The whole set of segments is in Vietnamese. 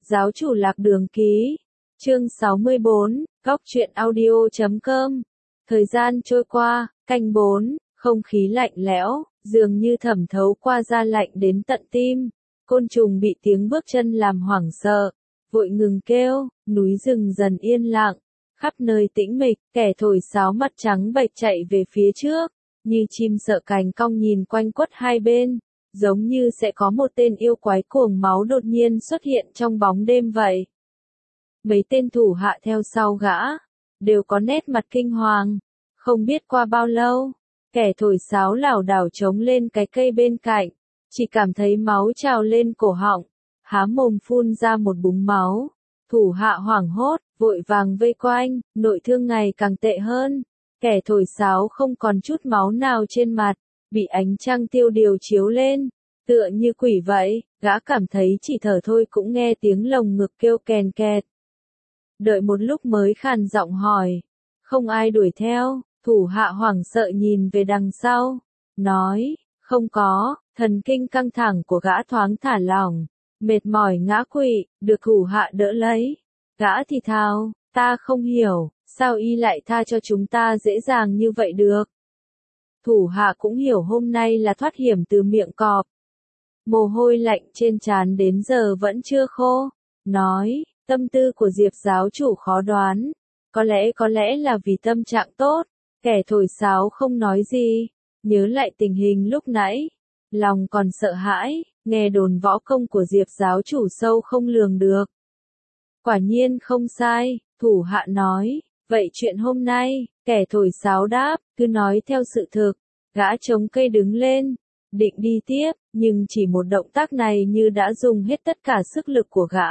Giáo chủ lạc đường ký. Chương 64, Góc truyện audio.com. Thời gian trôi qua, canh 4, không khí lạnh lẽo, dường như thẩm thấu qua da lạnh đến tận tim. Côn trùng bị tiếng bước chân làm hoảng sợ, vội ngừng kêu, núi rừng dần yên lặng, khắp nơi tĩnh mịch, kẻ thổi sáo mặt trắng bệch chạy về phía trước, như chim sợ cành cong nhìn quanh quất hai bên, giống như sẽ có một tên yêu quái cuồng máu đột nhiên xuất hiện trong bóng đêm vậy. Mấy tên thủ hạ theo sau gã, đều có nét mặt kinh hoàng. Không biết qua bao lâu, kẻ thổi sáo lảo đảo chống lên cái cây bên cạnh, chỉ cảm thấy máu trào lên cổ họng, há mồm phun ra một búng máu. Thủ hạ hoảng hốt, vội vàng vây quanh, nội thương ngày càng tệ hơn. Kẻ thổi sáo không còn chút máu nào trên mặt, bị ánh trăng tiêu điều chiếu lên, tựa như quỷ vậy, gã cảm thấy chỉ thở thôi cũng nghe tiếng lồng ngực kêu kèn kẹt. Đợi một lúc mới khàn giọng hỏi, không ai đuổi theo, thủ hạ hoảng sợ nhìn về đằng sau, nói, không có, thần kinh căng thẳng của gã thoáng thả lỏng, mệt mỏi ngã quỵ, được thủ hạ đỡ lấy. Gã thì thào, ta không hiểu, sao y lại tha cho chúng ta dễ dàng như vậy được. Thủ hạ cũng hiểu hôm nay là thoát hiểm từ miệng cọp. Mồ hôi lạnh trên trán đến giờ vẫn chưa khô, nói, tâm tư của Diệp giáo chủ khó đoán, có lẽ là vì tâm trạng tốt, kẻ thổi sáo không nói gì, nhớ lại tình hình lúc nãy, lòng còn sợ hãi, nghe đồn võ công của Diệp giáo chủ sâu không lường được. Quả nhiên không sai, thủ hạ nói, vậy chuyện hôm nay, kẻ thổi sáo đáp, cứ nói theo sự thực, gã chống cây đứng lên, định đi tiếp, nhưng chỉ một động tác này như đã dùng hết tất cả sức lực của gã.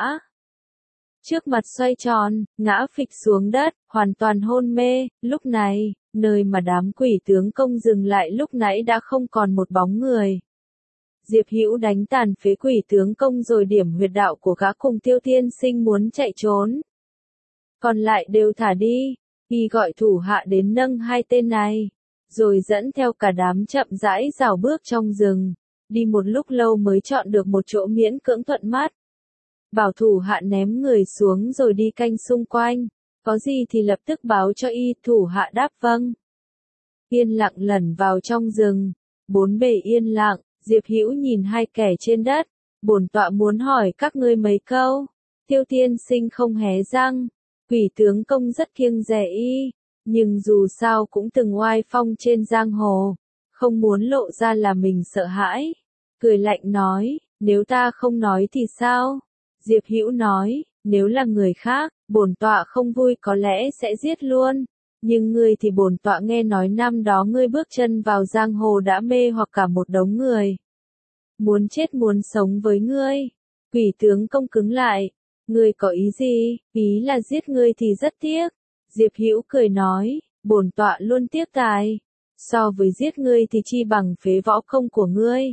Trước mặt xoay tròn, ngã phịch xuống đất, hoàn toàn hôn mê, lúc này, nơi mà đám quỷ tướng công dừng lại lúc nãy đã không còn một bóng người. Diệp Hữu đánh tàn phế quỷ tướng công rồi điểm huyệt đạo của gã cùng Tiêu Tiên Sinh muốn chạy trốn. Còn lại đều thả đi, y gọi thủ hạ đến nâng hai tên này, rồi dẫn theo cả đám chậm rãi rảo bước trong rừng, đi một lúc lâu mới chọn được một chỗ miễn cưỡng thuận mắt. Bảo thủ hạ ném người xuống rồi đi canh xung quanh, có gì thì lập tức báo cho y, thủ hạ đáp vâng. Yên lặng lẩn vào trong rừng, bốn bề yên lặng, Diệp Hữu nhìn hai kẻ trên đất, bổn tọa muốn hỏi các ngươi mấy câu. Tiêu Tiên Sinh không hé răng, quỷ tướng công rất kiêng dè y, nhưng dù sao cũng từng oai phong trên giang hồ, không muốn lộ ra là mình sợ hãi, cười lạnh nói, nếu ta không nói thì sao? Diệp Hữu nói, nếu là người khác, bổn tọa không vui có lẽ sẽ giết luôn, nhưng ngươi thì bổn tọa nghe nói năm đó ngươi bước chân vào giang hồ đã mê hoặc cả một đống người. Muốn chết muốn sống với ngươi. Quỷ tướng công cứng lại, ngươi có ý gì? Ý là giết ngươi thì rất tiếc. Diệp Hữu cười nói, bổn tọa luôn tiếc tài, so với giết ngươi thì chi bằng phế võ công của ngươi.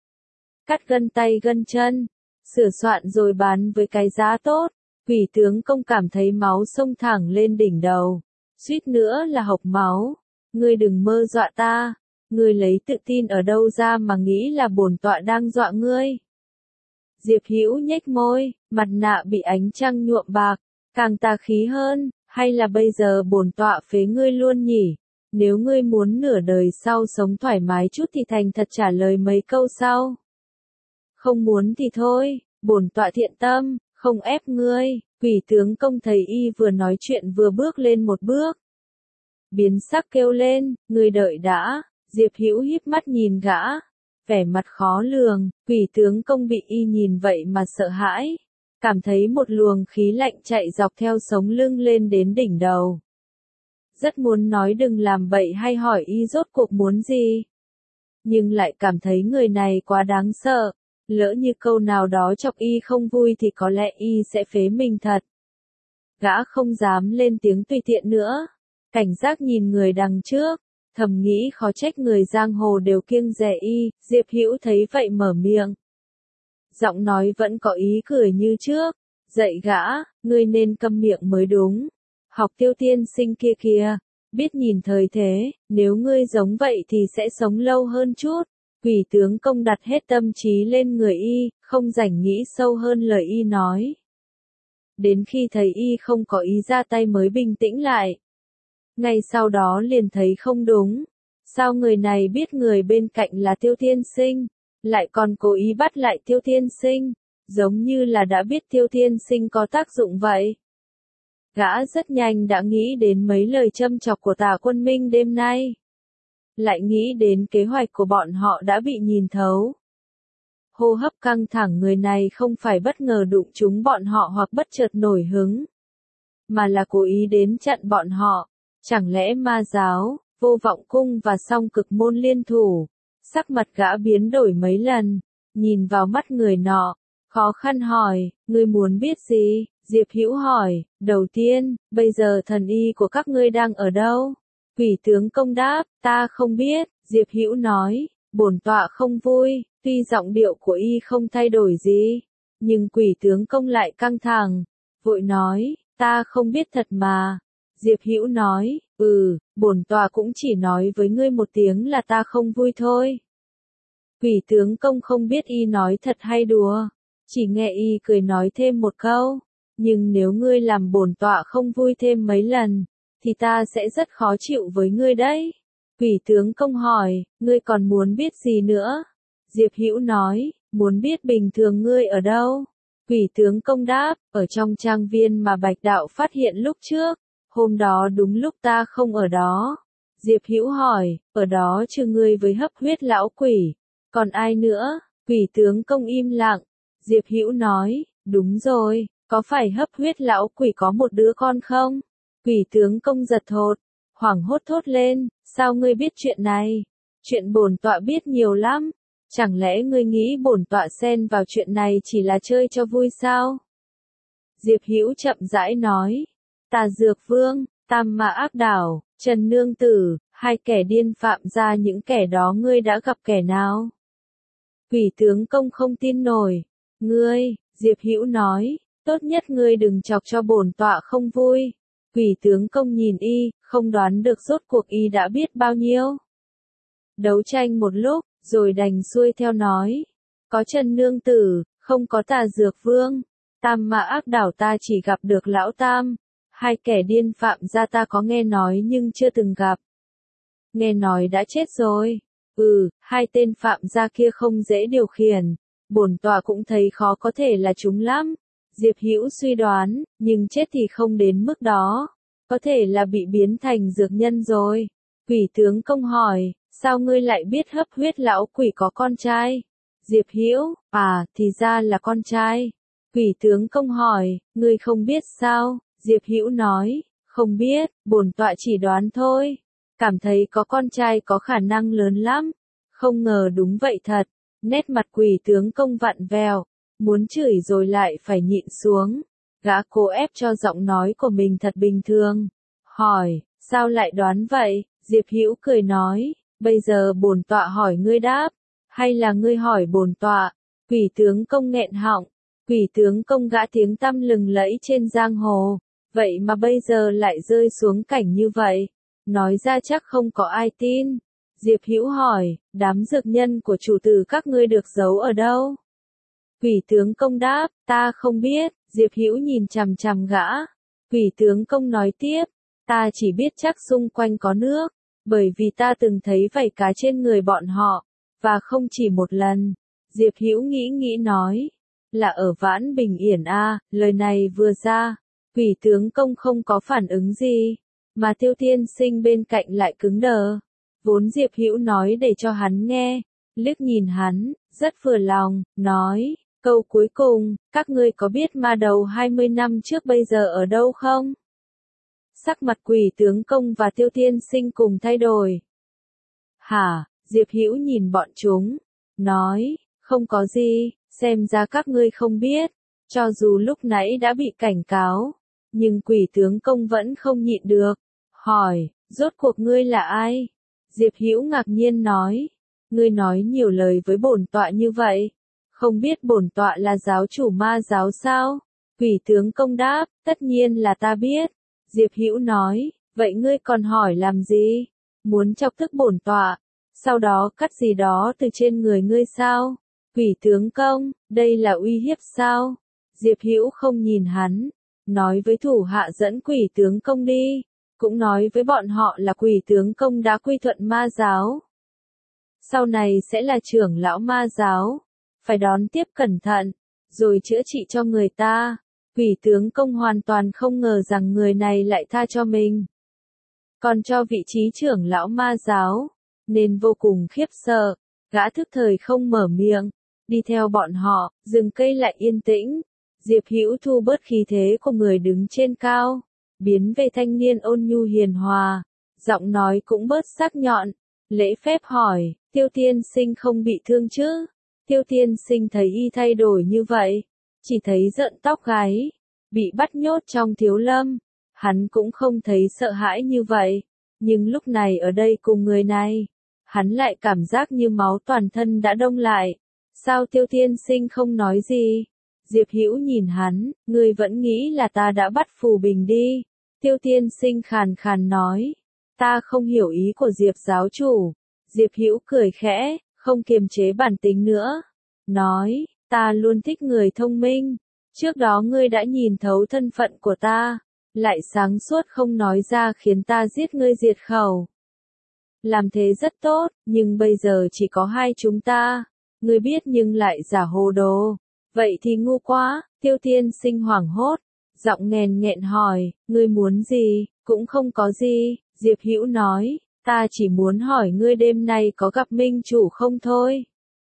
Cắt gân tay gân chân, sửa soạn rồi bán với cái giá tốt. Quỷ tướng công cảm thấy máu xông thẳng lên đỉnh đầu, suýt nữa là hộc máu. Ngươi đừng mơ dọa ta, ngươi lấy tự tin ở đâu ra mà nghĩ là bổn tọa đang dọa ngươi. Diệp Hữu nhếch môi, mặt nạ bị ánh trăng nhuộm bạc, càng tà khí hơn, hay là bây giờ bổn tọa phế ngươi luôn nhỉ? Nếu ngươi muốn nửa đời sau sống thoải mái chút thì thành thật trả lời mấy câu sau. Không muốn thì thôi, bổn tọa thiện tâm, không ép ngươi. Quỷ tướng công thấy y vừa nói chuyện vừa bước lên một bước. Biến sắc kêu lên, ngươi đợi đã. Diệp Hữu híp mắt nhìn gã, vẻ mặt khó lường. Quỷ tướng công bị y nhìn vậy mà sợ hãi, cảm thấy một luồng khí lạnh chạy dọc theo sống lưng lên đến đỉnh đầu. Rất muốn nói đừng làm bậy hay hỏi y rốt cuộc muốn gì, nhưng lại cảm thấy người này quá đáng sợ. Lỡ như câu nào đó chọc y không vui thì có lẽ y sẽ phế mình thật. Gã không dám lên tiếng tùy tiện nữa, cảnh giác nhìn người đằng trước, thầm nghĩ khó trách người giang hồ đều kiêng dè y. Diệp Hữu thấy vậy mở miệng, giọng nói vẫn có ý cười như trước, dạy gã, ngươi nên câm miệng mới đúng. Học Tiêu Tiên Sinh kia kìa, biết nhìn thời thế, nếu ngươi giống vậy thì sẽ sống lâu hơn chút. Quỷ tướng công đặt hết tâm trí lên người y, không rảnh nghĩ sâu hơn lời y nói. đến khi thấy y không có ý ra tay mới bình tĩnh lại. Ngay sau đó liền thấy không đúng. Sao người này biết người bên cạnh là Tiêu Tiên Sinh, lại còn cố ý bắt lại Tiêu Tiên Sinh, giống như là đã biết Tiêu Tiên Sinh có tác dụng vậy. Gã rất nhanh đã nghĩ đến mấy lời châm chọc của Tả Quân Minh đêm nay. Lại nghĩ đến kế hoạch của bọn họ đã bị nhìn thấu. Hô hấp căng thẳng, người này không phải bất ngờ đụng trúng bọn họ hoặc bất chợt nổi hứng, mà là cố ý đến chặn bọn họ. Chẳng lẽ ma giáo, Vô Vọng Cung và Song Cực Môn liên thủ? Sắc mặt gã biến đổi mấy lần, nhìn vào mắt người nọ, khó khăn hỏi, ngươi muốn biết gì? Diệp Hữu hỏi, đầu tiên, bây giờ thần y của các ngươi đang ở đâu? Quỷ tướng Công đáp, ta không biết. Diệp Hữu nói, bổn tọa không vui. Tuy giọng điệu của y không thay đổi gì, nhưng Quỷ tướng Công lại căng thẳng, vội nói, ta không biết thật mà. Diệp Hữu nói, bổn tọa cũng chỉ nói với ngươi một tiếng là ta không vui thôi. Quỷ tướng Công không biết y nói thật hay đùa, chỉ nghe y cười nói thêm một câu, nhưng nếu ngươi làm bổn tọa không vui thêm mấy lần, thì ta sẽ rất khó chịu với ngươi đấy. Quỷ tướng Công hỏi, ngươi còn muốn biết gì nữa? Diệp Hữu nói, muốn biết bình thường ngươi ở đâu? Quỷ tướng Công đáp, ở trong trang viên mà Bạch Đạo phát hiện lúc trước, hôm đó đúng lúc ta không ở đó. Diệp Hữu hỏi, ở đó trừ ngươi với Hấp Huyết lão quỷ, còn ai nữa? Quỷ tướng Công im lặng. Diệp Hữu nói, đúng rồi, có phải Hấp Huyết lão quỷ có một đứa con không? Quỷ tướng Công giật thót, hoảng hốt thốt lên, sao ngươi biết chuyện này? Chuyện bổn tọa biết nhiều lắm. Chẳng lẽ ngươi nghĩ bổn tọa xen vào chuyện này chỉ là chơi cho vui sao? Diệp Hữu chậm rãi nói, Tà Dược Vương, Tam Ma Ác Đảo, Trần Nương Tử, hai kẻ điên phạm ra những kẻ đó ngươi đã gặp kẻ nào? Quỷ tướng Công không tin nổi. Ngươi, Diệp Hữu nói, tốt nhất ngươi đừng chọc cho bổn tọa không vui. Quỷ tướng Công nhìn y, không đoán được rốt cuộc y đã biết bao nhiêu. Đấu tranh một lúc, rồi đành xuôi theo nói. Có Trần Nương Tử, không có Tà Dược Vương. Tam Ma Ác Đảo ta chỉ gặp được Lão Tam. Hai kẻ điên phạm ra ta có nghe nói nhưng chưa từng gặp. Nghe nói đã chết rồi. Hai tên phạm gia kia không dễ điều khiển. Bổn tọa cũng thấy khó có thể là chúng lắm. Diệp Hữu suy đoán, nhưng chết thì không đến mức đó. Có thể là bị biến thành dược nhân rồi. Quỷ tướng Công hỏi, sao ngươi lại biết Hấp Huyết lão quỷ có con trai? Diệp Hữu, thì ra là con trai. Quỷ tướng Công hỏi, ngươi không biết sao? Diệp Hữu nói, không biết, bổn tọa chỉ đoán thôi. Cảm thấy có con trai có khả năng lớn lắm. Không ngờ đúng vậy thật. Nét mặt Quỷ tướng Công vặn vẹo, muốn chửi rồi lại phải nhịn xuống. Gã cố ép cho giọng nói của mình thật bình thường. Hỏi, sao lại đoán vậy? Diệp Hữu cười nói, bây giờ bổn tọa hỏi ngươi đáp, hay là ngươi hỏi bổn tọa? Quỷ tướng Công nghẹn họng. Quỷ tướng Công gã tiếng tăm lừng lẫy trên giang hồ, vậy mà bây giờ lại rơi xuống cảnh như vậy. Nói ra chắc không có ai tin. Diệp Hữu hỏi, đám dược nhân của chủ tử các ngươi được giấu ở đâu? Quỷ tướng Công đáp, ta không biết. Diệp Hữu nhìn chằm chằm gã. Quỷ tướng Công nói tiếp, ta chỉ biết chắc xung quanh có nước, bởi vì ta từng thấy vảy cá trên người bọn họ, và không chỉ một lần. Diệp Hữu nghĩ nói, là ở Vãn Bình Yển a. Lời này vừa ra, Quỷ tướng Công không có phản ứng gì, mà Tiêu Tiên Sinh bên cạnh lại cứng đờ. Vốn Diệp Hữu nói để cho hắn nghe, liếc nhìn hắn, rất vừa lòng, nói, câu cuối cùng, các ngươi có biết ma đầu 20 năm trước bây giờ ở đâu không? Sắc mặt Quỷ tướng Công và Tiêu Tiên Sinh cùng thay đổi. Hả? Diệp Hữu nhìn bọn chúng, nói, không có gì, xem ra các ngươi không biết, cho dù lúc nãy đã bị cảnh cáo, nhưng Quỷ tướng Công vẫn không nhịn được, hỏi, rốt cuộc ngươi là ai? Diệp Hữu ngạc nhiên nói, ngươi nói nhiều lời với bổn tọa như vậy, không biết bổn tọa là giáo chủ ma giáo sao? Quỷ tướng Công đáp, tất nhiên là ta biết. Diệp Hữu nói, vậy ngươi còn hỏi làm gì? Muốn chọc tức bổn tọa, sau đó cắt gì đó từ trên người ngươi sao? Quỷ tướng Công, đây là uy hiếp sao? Diệp Hữu không nhìn hắn, nói với thủ hạ dẫn Quỷ tướng công đi, cũng nói với bọn họ là Quỷ tướng công đã quy thuận ma giáo. Sau này sẽ là trưởng lão ma giáo, phải đón tiếp cẩn thận, rồi chữa trị cho người ta. Quỷ tướng công hoàn toàn không ngờ rằng người này lại tha cho mình, còn cho vị trí trưởng lão ma giáo, nên vô cùng khiếp sợ, gã thức thời không mở miệng, đi theo bọn họ, rừng cây lại yên tĩnh. Diệp Hữu thu bớt khí thế của người đứng trên cao, biến về thanh niên ôn nhu hiền hòa, giọng nói cũng bớt sắc nhọn, lễ phép hỏi, Tiêu tiên sinh không bị thương chứ? Tiêu tiên sinh thấy y thay đổi như vậy, chỉ thấy rợn tóc gáy, bị bắt nhốt trong thiếu lâm, hắn cũng không thấy sợ hãi như vậy, nhưng lúc này ở đây cùng người này, hắn lại cảm giác như máu toàn thân đã đông lại. Sao Tiêu tiên sinh không nói gì? Diệp Hữu nhìn hắn, ngươi vẫn nghĩ là ta đã bắt Phù Bình đi. Tiêu tiên sinh khàn khàn nói, ta không hiểu ý của Diệp giáo chủ. Diệp Hữu cười khẽ, không kiềm chế bản tính nữa, nói, ta luôn thích người thông minh. Trước đó ngươi đã nhìn thấu thân phận của ta, lại sáng suốt không nói ra khiến ta giết ngươi diệt khẩu. Làm thế rất tốt, nhưng bây giờ chỉ có hai chúng ta. Ngươi biết nhưng lại giả hồ đồ. Vậy thì ngu quá. Tiêu tiên sinh hoảng hốt, giọng nghèn nghẹn hỏi, ngươi muốn gì? Cũng không có gì. Diệp Hữu nói, ta chỉ muốn hỏi ngươi đêm nay có gặp minh chủ không thôi.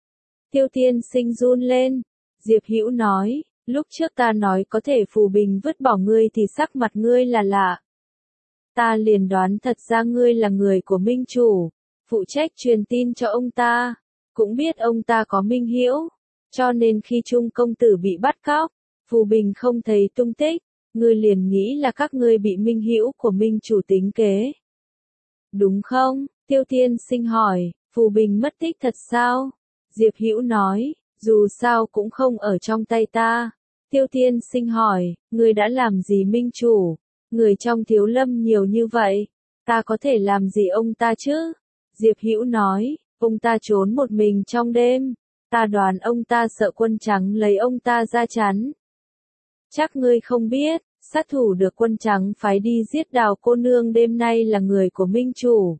Tiêu tiên sinh run lên. Diệp Hữu nói, lúc trước ta nói có thể Phù Bình vứt bỏ ngươi thì sắc mặt ngươi là lạ. Ta liền đoán thật ra ngươi là người của minh chủ, phụ trách truyền tin cho ông ta, cũng biết ông ta có minh hữu, cho nên khi Trung công tử bị bắt cóc, Phù Bình không thấy tung tích, ngươi liền nghĩ là các ngươi bị minh hữu của minh chủ tính kế. Đúng không? Tiêu tiên sinh hỏi, Phù Bình mất tích thật sao? Diệp Hữu nói, dù sao cũng không ở trong tay ta. Tiêu tiên sinh hỏi, ngươi đã làm gì minh chủ? Người trong thiếu lâm nhiều như vậy, ta có thể làm gì ông ta chứ? Diệp Hữu nói, ông ta trốn một mình trong đêm, ta đoán ông ta sợ quân trắng lấy ông ta ra chắn. Chắc ngươi không biết, sát thủ được quân trắng phái đi giết Đào cô nương đêm nay là người của minh chủ.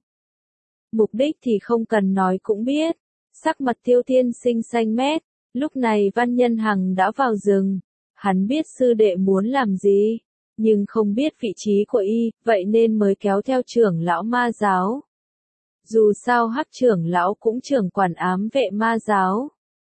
Mục đích thì không cần nói cũng biết. Sắc mặt Tiêu tiên sinh xanh mét, lúc này Văn Nhân Hằng đã vào rừng, hắn biết sư đệ muốn làm gì, nhưng không biết vị trí của y, vậy nên mới kéo theo trưởng lão ma giáo. Dù sao Hắc trưởng lão cũng trưởng quản ám vệ ma giáo.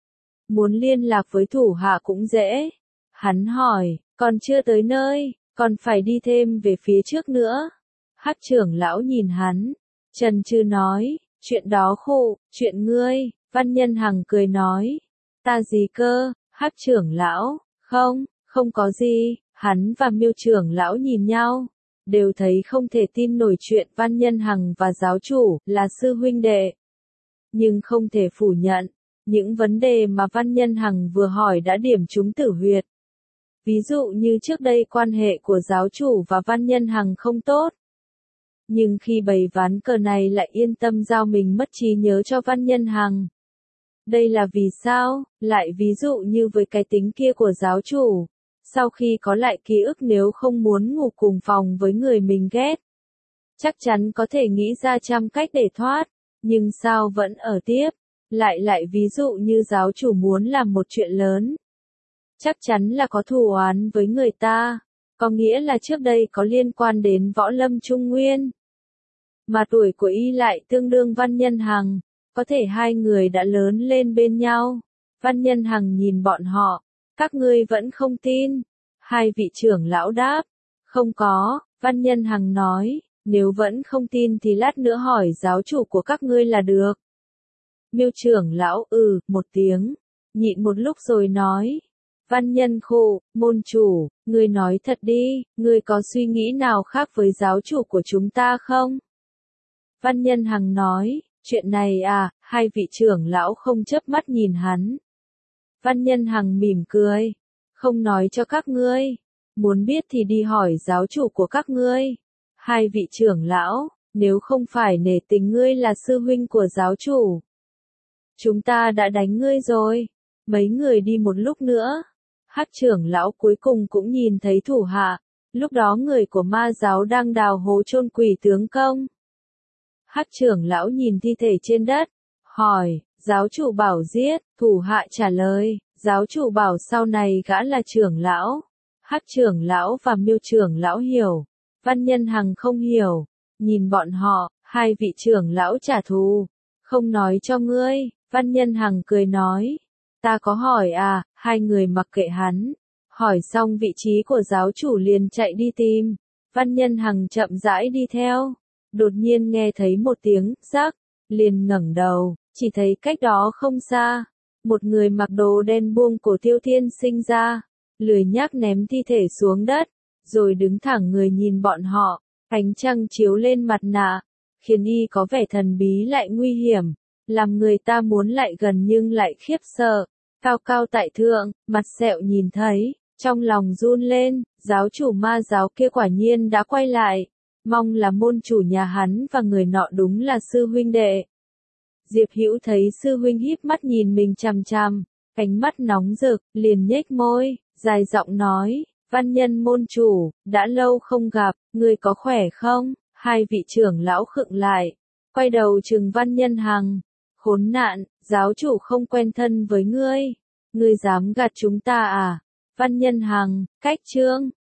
Muốn liên lạc với thủ hạ cũng dễ. Hắn hỏi, còn chưa tới nơi, còn phải đi thêm về phía trước nữa. Hắc trưởng lão nhìn hắn, chần chừ nói, chuyện đó khổ, chuyện ngươi. Văn Nhân Hằng cười nói, ta gì cơ? Hắc trưởng lão, không có gì. Hắn và Miêu trưởng lão nhìn nhau, đều thấy không thể tin nổi chuyện Văn Nhân Hằng và giáo chủ là sư huynh đệ. Nhưng không thể phủ nhận, những vấn đề mà Văn Nhân Hằng vừa hỏi đã điểm trúng tử huyệt. Ví dụ như trước đây quan hệ của giáo chủ và Văn Nhân Hằng không tốt. Nhưng khi bày ván cờ này lại yên tâm giao mình mất trí nhớ cho Văn Nhân Hằng. Đây là vì sao? Lại ví dụ như với cái tính kia của giáo chủ. Sau khi có lại ký ức nếu không muốn ngủ cùng phòng với người mình ghét, chắc chắn có thể nghĩ ra trăm cách để thoát, nhưng sao vẫn ở tiếp. Lại ví dụ như giáo chủ muốn làm một chuyện lớn, chắc chắn là có thù oán với người ta, có nghĩa là trước đây có liên quan đến võ lâm Trung Nguyên. Mà tuổi của y lại tương đương Văn Nhân Hằng, có thể hai người đã lớn lên bên nhau. Văn Nhân Hằng nhìn bọn họ, các ngươi vẫn không tin. Hai vị trưởng lão đáp, không có. Văn Nhân Hằng nói, nếu vẫn không tin thì lát nữa hỏi giáo chủ của các ngươi là được. Miêu trưởng lão một tiếng, nhịn một lúc rồi nói, Văn Nhân khổ, môn chủ, ngươi nói thật đi, ngươi có suy nghĩ nào khác với giáo chủ của chúng ta không? Văn Nhân Hằng nói, chuyện này à? Hai vị trưởng lão không chớp mắt nhìn hắn. Văn Nhân Hằng mỉm cười, không nói cho các ngươi, muốn biết thì đi hỏi giáo chủ của các ngươi. Hai vị trưởng lão, nếu không phải nể tình ngươi là sư huynh của giáo chủ, chúng ta đã đánh ngươi rồi. Mấy người đi một lúc nữa, Hắc trưởng lão cuối cùng cũng nhìn thấy thủ hạ, lúc đó người của ma giáo đang đào hố chôn quỷ tướng công. Hắc trưởng lão nhìn thi thể trên đất, hỏi, giáo chủ bảo giết, thủ hạ trả lời, giáo chủ bảo sau này gã là trưởng lão. Hắc trưởng lão và Miêu trưởng lão hiểu, Văn Nhân Hằng không hiểu, nhìn bọn họ, hai vị trưởng lão trả thù, không nói cho ngươi, Văn Nhân Hằng cười nói, ta có hỏi à, hai người mặc kệ hắn, hỏi xong vị trí của giáo chủ liền chạy đi tìm, Văn Nhân Hằng chậm rãi đi theo, đột nhiên nghe thấy một tiếng rắc, liền ngẩng đầu, chỉ thấy cách đó không xa, một người mặc đồ đen buông cổ Tiêu Thiên Sinh ra, lười nhác ném thi thể xuống đất, rồi đứng thẳng người nhìn bọn họ, ánh trăng chiếu lên mặt nạ, khiến y có vẻ thần bí lại nguy hiểm, làm người ta muốn lại gần nhưng lại khiếp sợ. Cao cao tại thượng, mặt sẹo nhìn thấy, trong lòng run lên, giáo chủ ma giáo kia quả nhiên đã quay lại, mong là môn chủ nhà hắn và người nọ đúng là sư huynh đệ. Diệp Hữu thấy sư huynh híp mắt nhìn mình chằm chằm, ánh mắt nóng rực, liền nhếch môi, dài giọng nói, Văn Nhân môn chủ, đã lâu không gặp, ngươi có khỏe không? Hai vị trưởng lão khựng lại, quay đầu trừng Văn Nhân Hằng, khốn nạn, giáo chủ không quen thân với ngươi, ngươi dám gạt chúng ta à? Văn Nhân Hằng, cách chương.